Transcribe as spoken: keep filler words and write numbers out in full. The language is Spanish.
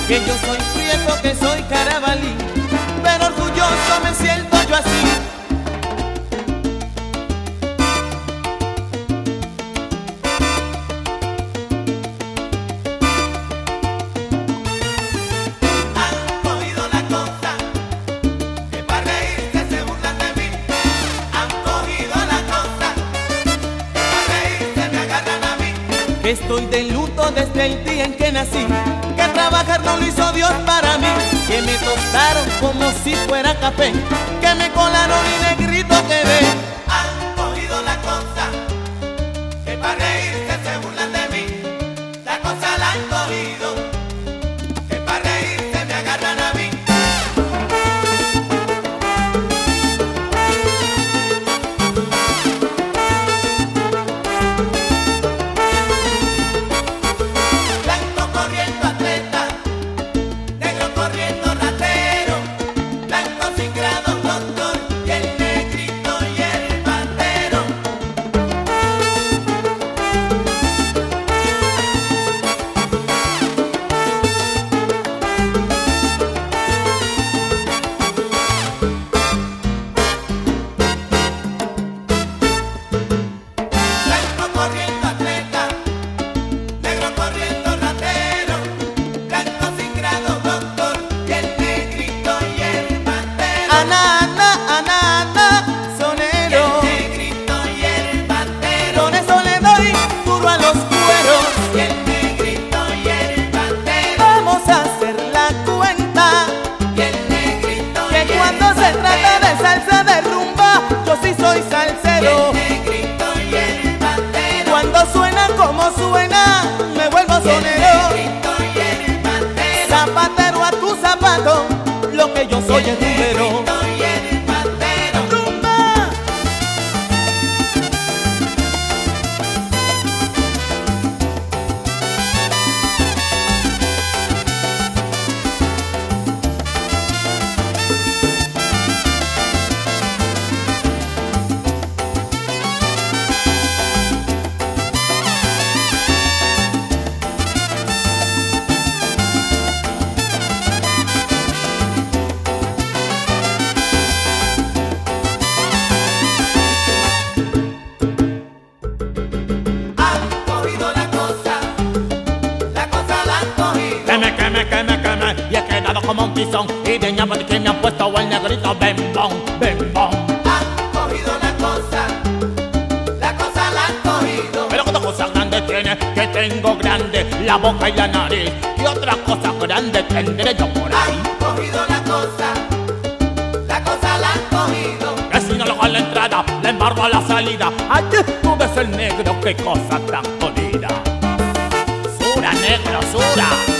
que yo soy prieto, que soy carabalí, pero orgulloso me siento yo así. Han cogido la cosa, que para reírse se burlan de mí. Han cogido la cosa, que para reírse me agarran a mí. Que estoy de luto desde el día en que nací, que trabajar no lo hizo Dios para mí, que me tostaron como si fuera café, que me colaron y negrito quedé. Han cogido la cosa, que para reírse se burlan de mí. La cosa la han cogido, que para reírse me agarran a mí. Blanco corriendo atleta, negro corriendo ratero, blanco sin grado doctor, y el negrito y el bandero. Blanco corriendo atleta, negro corriendo ratero, blanco sin grado doctor, y el negrito y el bandero. Ana, ana, ana, ana, Y sonero, el negrito y el bandero. con eso le doy duro a los cueros. Y el negrito y el bandero. Vamos a hacer la cuenta, Y el negrito y que el cuando se trata de salsa de rumba, yo sí soy Y salsero. el negrito y el bandero. Cuando suena como suena, me vuelvo Y el sonero. negrito y el bandero. Zapatero a tu zapato, lo que yo soy es rumbero. Negrito y el bandero. ¡Rumba! Han cogido la cosa, la cosa la han cogido. Que me, que me, que me, que me, y he quedado como un tizón. Y de ñapa que me han puesto el negrito bembón, bembón. Han cogido la cosa, la cosa la han cogido. Pero otra cosa grande tiene, que tengo grande la boca y la nariz. Y otra cosa grande tendré yo por ahí. Han cogido la cosa, la cosa la han cogido. Que si no lo hago a la entrada, le embargo a la salida. Ayer tú ves el negro, qué cosa tan jodida. Sura, negro, sura.